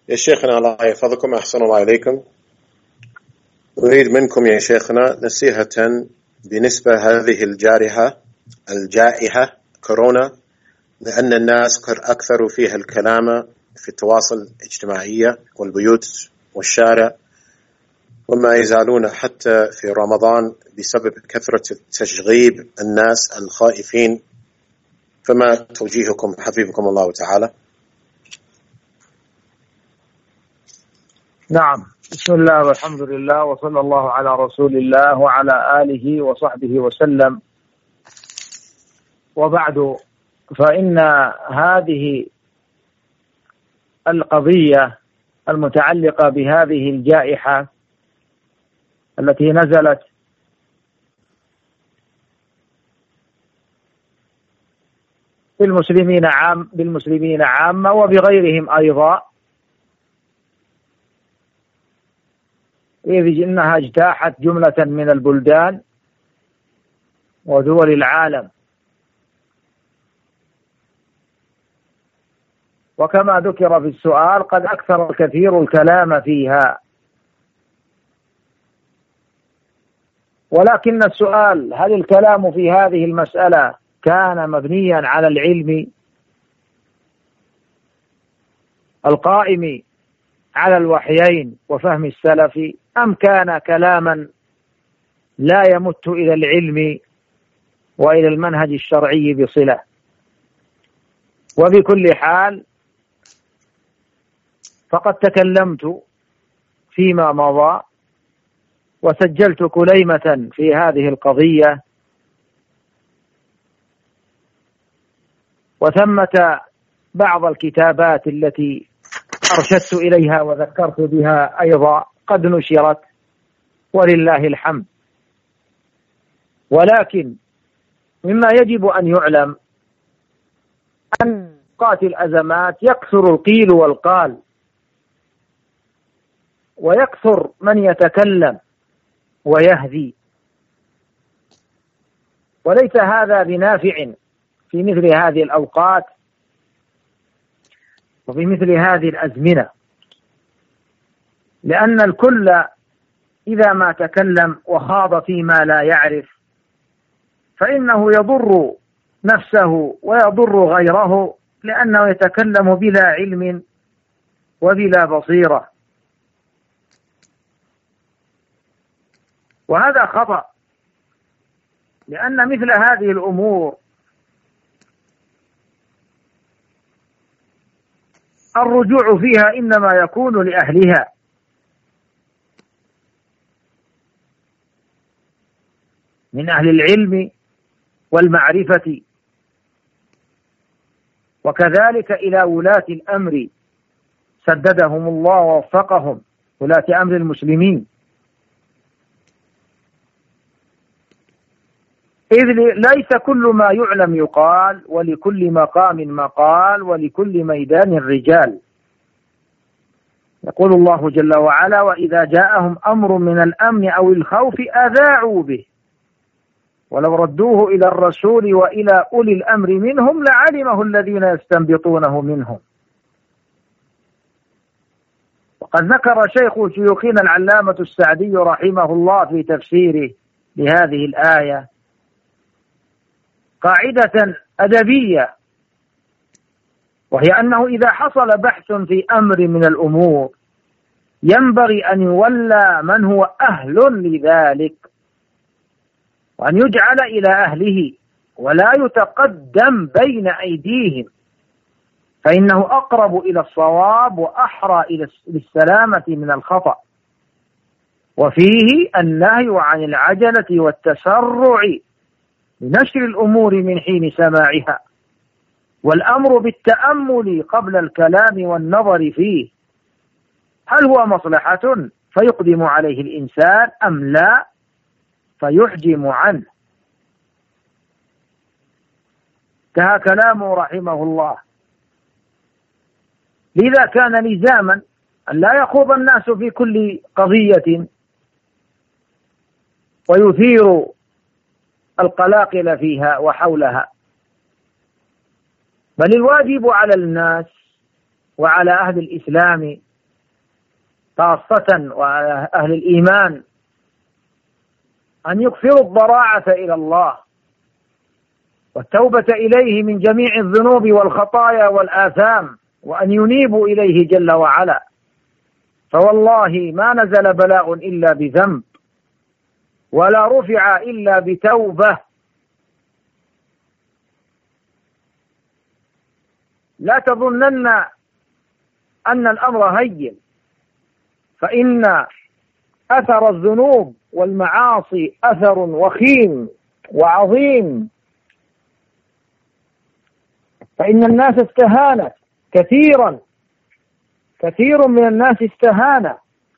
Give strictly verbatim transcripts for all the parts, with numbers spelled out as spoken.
يا شيخنا الله يحفظكم، أحسن الله إليكم. أريد منكم يا شيخنا نصيحة بالنسبة هذه الجائحة الجائحة كورونا، لأن الناس قد أكثروا فيها الكلام في التواصل الاجتماعي والبيوت والشارع، وما يزالون حتى في رمضان بسبب كثرة تشغيب الناس الخائفين. فما توجيهكم حفظكم الله تعالى؟ نعم، بسم الله والحمد لله وصلى الله على رسول الله وعلى آله وصحبه وسلم، وبعد، فإن هذه القضية المتعلقة بهذه الجائحة التي نزلت بالمسلمين عام بالمسلمين عامة وبغيرهم أيضا، إذ إنها اجتاحت جملة من البلدان ودول العالم، وكما ذكر في السؤال قد أكثر الكثير الكلام فيها. ولكن السؤال: هل الكلام في هذه المسألة كان مبنيا على العلم القائم على الوحيين وفهم السلف، أم كان كلاما لا يمت إلى العلم وإلى المنهج الشرعي بصلة؟ وبكل حال فقد تكلمت فيما مضى وسجلت كليمة في هذه القضية، وثمة بعض الكتابات التي أرشدت إليها وذكرت بها أيضا قد نشرت ولله الحمد. ولكن مما يجب أن يعلم أن أوقات الأزمات يكثر القيل والقال، ويكثر من يتكلم ويهذي، وليس هذا بنافع في مثل هذه الأوقات وفي مثل هذه الأزمنة، لأن الكل إذا ما تكلم وخاض فيما لا يعرف فإنه يضر نفسه ويضر غيره، لأنه يتكلم بلا علم وبلا بصيرة، وهذا خطأ، لأن مثل هذه الأمور الرجوع فيها إنما يكون لأهلها، من أهل العلم والمعرفة، وكذلك إلى ولاة الأمر سددهم الله ووفقهم، ولاة أمر المسلمين، إذ ليس كل ما يعلم يقال، ولكل مقام مقال، ولكل ميدان رجال. يقول الله جل وعلا: وإذا جاءهم أمر من الأمن أو الخوف أذاعوا به ولو ردوه إلى الرسول وإلى أولي الأمر منهم لعلمه الذين يستنبطونه منهم. وقد ذكر شيخ شيوخنا العلامة السعدي رحمه الله في تفسيره لهذه الآية قاعدة أدبية، وهي أنه إذا حصل بحث في أمر من الأمور ينبغي أن يولى من هو أهل لذلك، وأن يجعل إلى أهله ولا يتقدم بين أيديهم، فإنه أقرب إلى الصواب وأحرى إلى السلامة من الخطأ. وفيه النهي عن العجلة والتسرع لنشر الأمور من حين سماعها، والأمر بالتأمل قبل الكلام والنظر فيه، هل هو مصلحة فيقدم عليه الإنسان أم لا فيحجم عنه. انتهى كلامه رحمه الله. لذا كان لزاما أن لا يخوض الناس في كل قضية ويثير القلاقل فيها وحولها، بل الواجب على الناس وعلى أهل الإسلام خاصة وعلى أهل الإيمان أن يكثروا الضراعة إلى الله والتوبة إليه من جميع الذنوب والخطايا والآثام، وأن ينيبوا إليه جل وعلا، فوالله ما نزل بلاء إلا بذنب، ولا رفع إلا بتوبة. لا تظنن أن الأمر هين، فإن أثر الذنوب والمعاصي أثر وخيم وعظيم، فإن الناس استهانت كثيرا، كثير من الناس استهان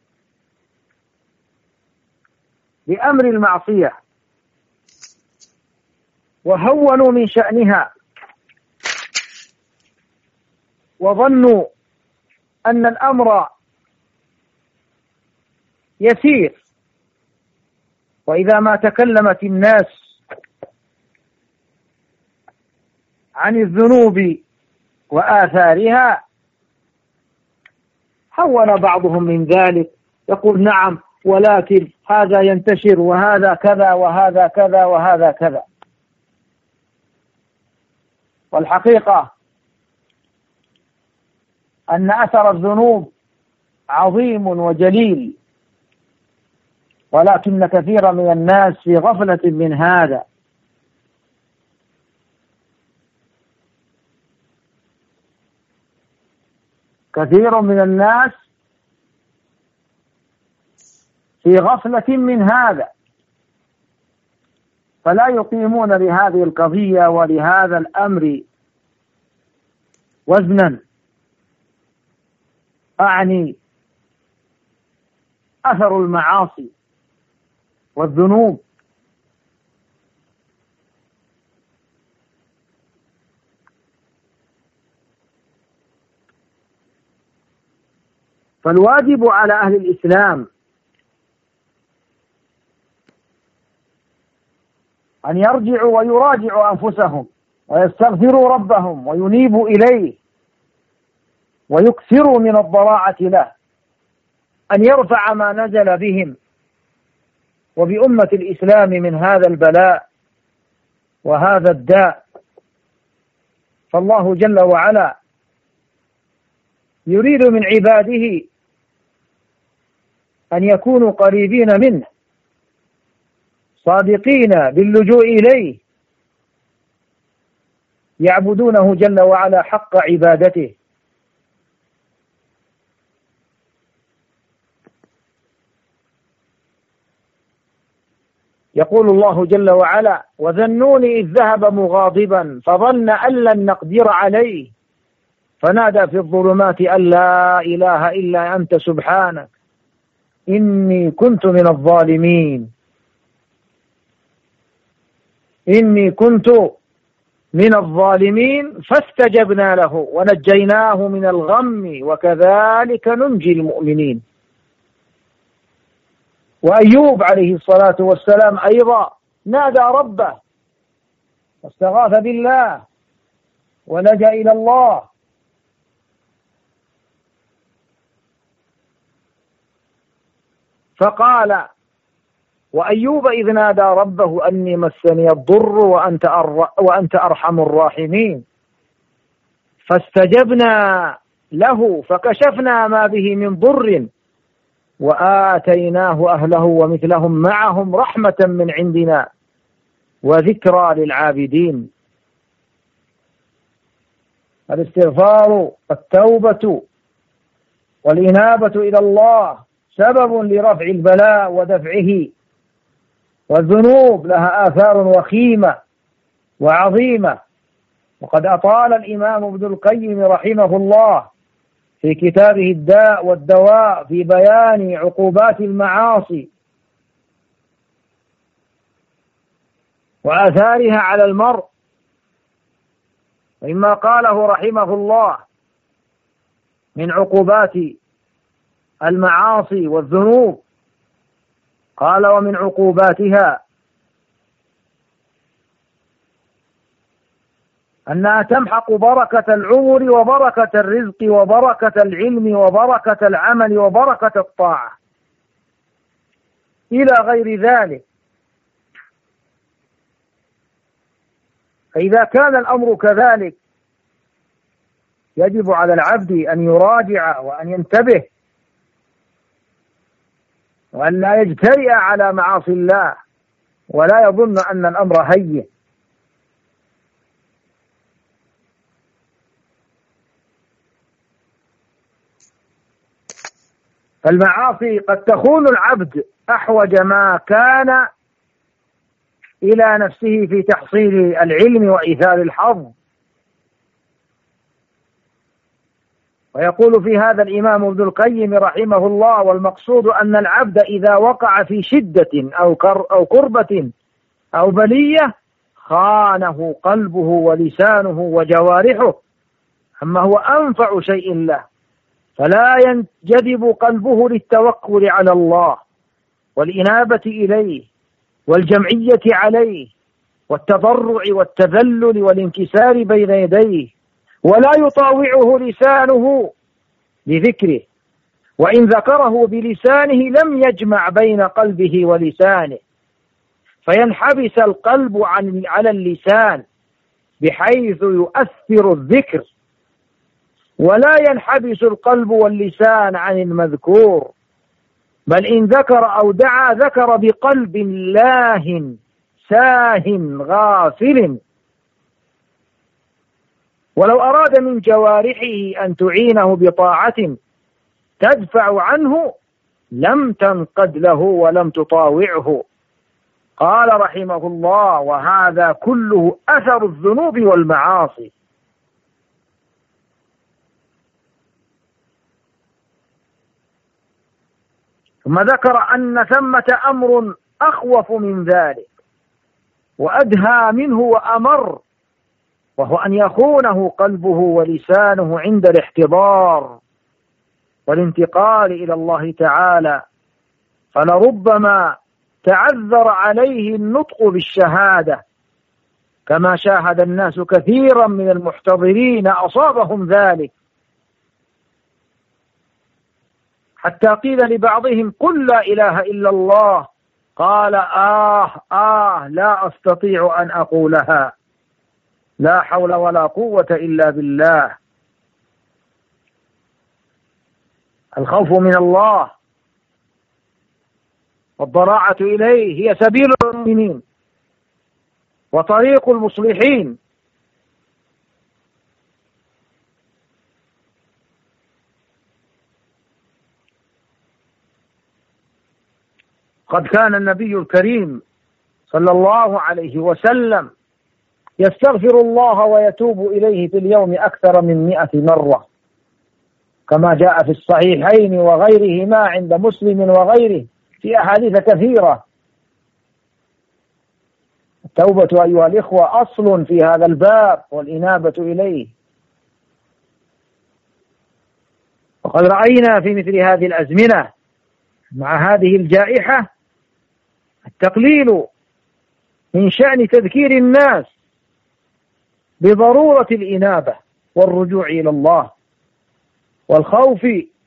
بأمر المعصية وهونوا من شأنها، وظنوا أن الأمر يسير. وإذا ما تكلمت الناس عن الذنوب وآثارها هون بعضهم من ذلك، يقول نعم ولكن هذا ينتشر وهذا كذا وهذا كذا وهذا كذا. والحقيقة أن أثر الذنوب عظيم وجليل، ولكن كثير من الناس في غفلة من هذا. كثير من الناس في غفلة من هذا، فلا يقيمون لهذه القضية ولهذا الأمر وزنا، أعني أثر المعاصي والذنوب. فالواجب على أهل الإسلام أن يرجعوا ويراجعوا أنفسهم ويستغفروا ربهم وينيبوا إليه ويكثروا من الضراعة له، أن يرفع ما نزل بهم وبأمة الإسلام من هذا البلاء وهذا الداء. فالله جل وعلا يريد من عباده أن يكونوا قريبين منه، صادقين باللجوء إليه، يعبدونه جل وعلا حق عبادته. يقول الله جل وعلا: وذا النون إذ ذهب مغاضبا فظن أن لن نقدر عليه فنادى في الظلمات أن لا إله إلا أنت سبحانك إني كنت من الظالمين إني كنت من الظالمين فاستجبنا له ونجيناه من الغم وكذلك ننجي المؤمنين. وأيوب عليه الصلاة والسلام أيضا نادى ربه واستغاث بالله ولجأ إلى الله، فقال: وأيوب إذ نادى ربه أني مسني الضر وأنت, أر... وأنت أرحم الراحمين فاستجبنا له فكشفنا ما به من ضر وآتيناه أهله ومثلهم معهم رحمة من عندنا وذكرى للعابدين. الاستغفار والتوبة والإنابة إلى الله سبب لرفع البلاء ودفعه، والذنوب لها آثار وخيمة وعظيمة. وقد أطال الإمام ابن القيم رحمه الله في كتابه الداء والدواء في بيان عقوبات المعاصي وآثارها على المرء، ومما قاله رحمه الله من عقوبات المعاصي والذنوب قال: ومن عقوباتها أنها تمحق بركة العمر وبركة الرزق وبركة العلم وبركة العمل وبركة الطاعة إلى غير ذلك. فإذا كان الأمر كذلك يجب على العبد أن يراجع وأن ينتبه وأن لا يجترئ على معاصي الله ولا يظن أن الأمر هين. فالمعاصي قد تخون العبد أحوج ما كان إلى نفسه في تحصيل العلم وإيثار الحظ. ويقول في هذا الإمام ابن القيم رحمه الله: والمقصود أن العبد إذا وقع في شدة أو أو كربة أو بلية خانه قلبه ولسانه وجوارحه، أما هو أنفع شيء له، فلا ينجذب قلبه للتوكل على الله والإنابة إليه والجمعية عليه والتضرع والتذلل والانكسار بين يديه، ولا يطاوعه لسانه بذكره، وإن ذكره بلسانه لم يجمع بين قلبه ولسانه، فينحبس القلب عن على اللسان بحيث يؤثر الذكر، ولا ينحبس القلب واللسان عن المذكور، بل إن ذكر أو دعا ذكر بقلب لاه ساه غافل. ولو أراد من جوارحه أن تعينه بطاعة تدفع عنه لم تنقد له ولم تطاوعه. قال رحمه الله: وهذا كله أثر الذنوب والمعاصي. ثم ذكر أن ثمة أمر أخوف من ذلك وأدهى منه وأمر، وهو أن يخونه قلبه ولسانه عند الاحتضار والانتقال إلى الله تعالى، فلربما تعذر عليه النطق بالشهادة، كما شاهد الناس كثيرا من المحتضرين أصابهم ذلك، حتى قيل لبعضهم: قل لا إله إلا الله، قال: آه آه لا أستطيع أن أقولها، لا حول ولا قوة إلا بالله. الخوف من الله والضراعة إليه هي سبيل المؤمنين وطريق المصلحين. قد كان النبي الكريم صلى الله عليه وسلم يستغفر الله ويتوب إليه في اليوم أكثر من مئة مرة، كما جاء في الصحيحين وغيرهما عند مسلم وغيره في أحاديث كثيرة. التوبة أيها الإخوة أصل في هذا الباب والإنابة إليه. وقد رأينا في مثل هذه الأزمنة مع هذه الجائحة التقليل من شأن تذكير الناس بضرورة الإنابة والرجوع إلى الله والخوف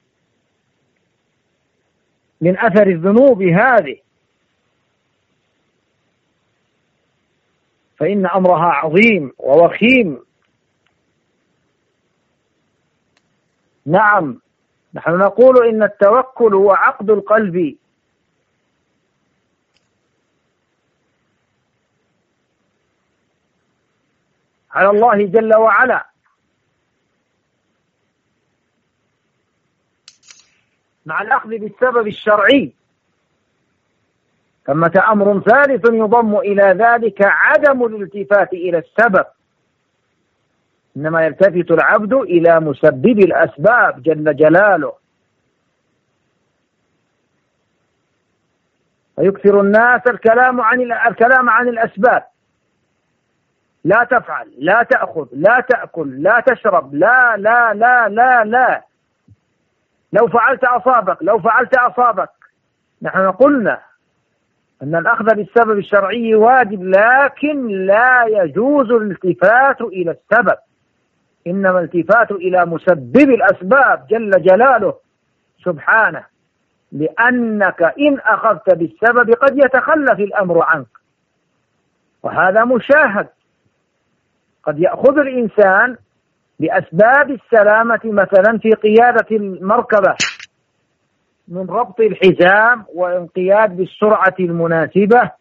من أثر الذنوب هذه، فإن أمرها عظيم ووخيم. نعم، نحن نقول إن التوكل هو عقد القلب على الله جل وعلا، مع الأخذ بالسبب الشرعي. ثمة أمر ثالث يضم إلى ذلك عدم الالتفات إلى السبب، إنما يلتفت العبد إلى مسبب الأسباب جل جلاله. فيكثر الناس الكلام عن الكلام عن الأسباب: لا تفعل، لا تأخذ، لا تأكل، لا تشرب، لا لا لا لا لا، لو فعلت أصابك، لو فعلت أصابك. نحن قلنا أن الأخذ بالسبب الشرعي واجب، لكن لا يجوز الالتفات إلى السبب، إنما الالتفات إلى مسبب الأسباب جل جلاله سبحانه، لأنك إن أخذت بالسبب قد يتخلف الأمر عنك، وهذا مشاهد. قد يأخذ الإنسان بأسباب السلامة مثلا في قيادة المركبة من ربط الحزام وانقياد بالسرعة المناسبة